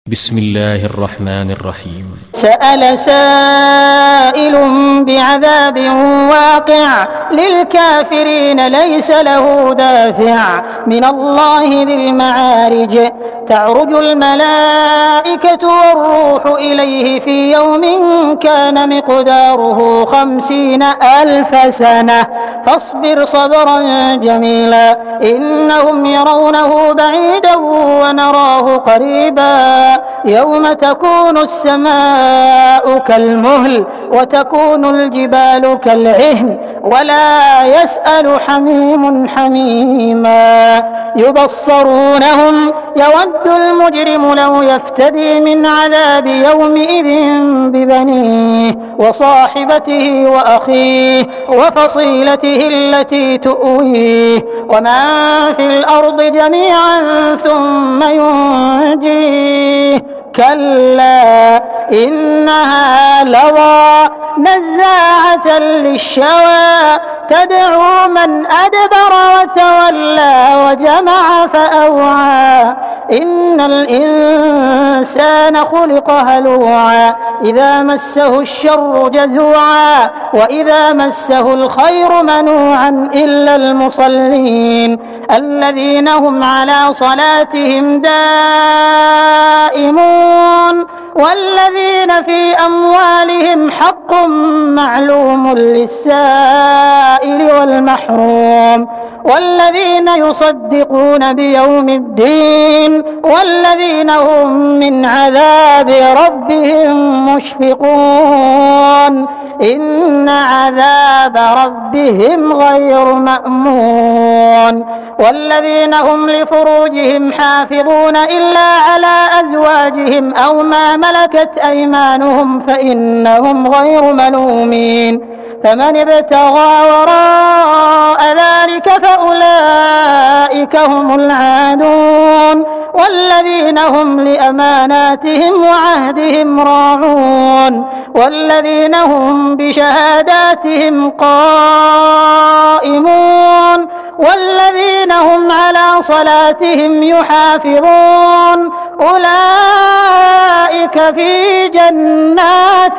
بسم الله الرحمن الرحيم. سأل سائل بعذاب واقع للكافرين ليس له دافع من الله ذي المعارج تعرج الملائكة والروح إليه في يوم كان مقداره 50,000 سنة فاصبر صبرا جميلا إنهم يرونه بعيدا ونراه قريبا يوم تكون السماء كالمهل وتكون الجبال كالعهن ولا يسأل حميم حميما يبصرونهم يود المجرم لو يفتدي من عذاب يومئذ ببنيه وصاحبته وأخيه وفصيلته التي تؤويه ومن في الأرض جميعا ثم ينجيه كلا إنها لظى نزاعة للشوى تدعو من أدبر وتولى وجمع فأوعى إن الإنسان خلق هلوعا إذا مسه الشر جزوعا وإذا مسه الخير منوعا إلا المصلين الذين هم على صلاتهم دائمون والذين في أموالهم حق معلوم للسائل والمحروم والذين يصدقون بيوم الدين والذين هم من عذاب ربهم مشفقون إن عذاب ربهم غير مأمون والذين هم لفروجهم حافظون إلا على أزواجهم أو ما ملكت أيمانهم فإنهم غير ملومين فمن ابتغى وراء ذلك فأولئك هم العادون والذين هم لأماناتهم وعهدهم راعون والذين هم بشهاداتهم قائمون والذين هم على صلاتهم يحافظون أولئك في جنات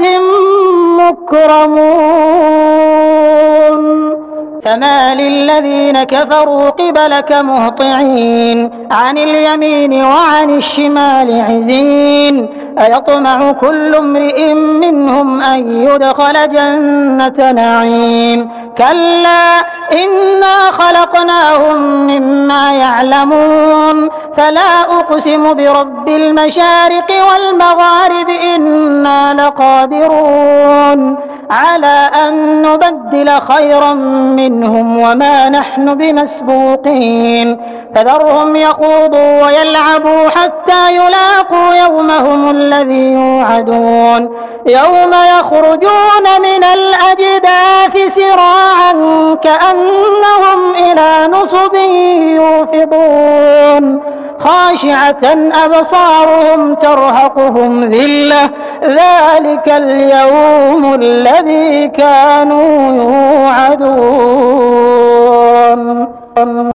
مكرمون فما للذين كفروا قبلك مهطعين عن اليمين وعن الشمال عزين أيطمع كل امرئ منهم أن يدخل جنة نعيم كلا إنا خلقناهم مما يعلمون فلا أقسم برب المشارق والمغارب إنا لقادرون على أن نبدل خيرا منهم وما نحن بمسبوقين فذرهم يخوضوا ويلعبوا حتى يلاقوا يومهم الذي يوعدون يوم يخرجون من الأجداث سراعا كأنهم إلى نصب يوفضون خاشعة أبصارهم ترهقهم ذلة ذلك اليوم الذي كانوا يوعدون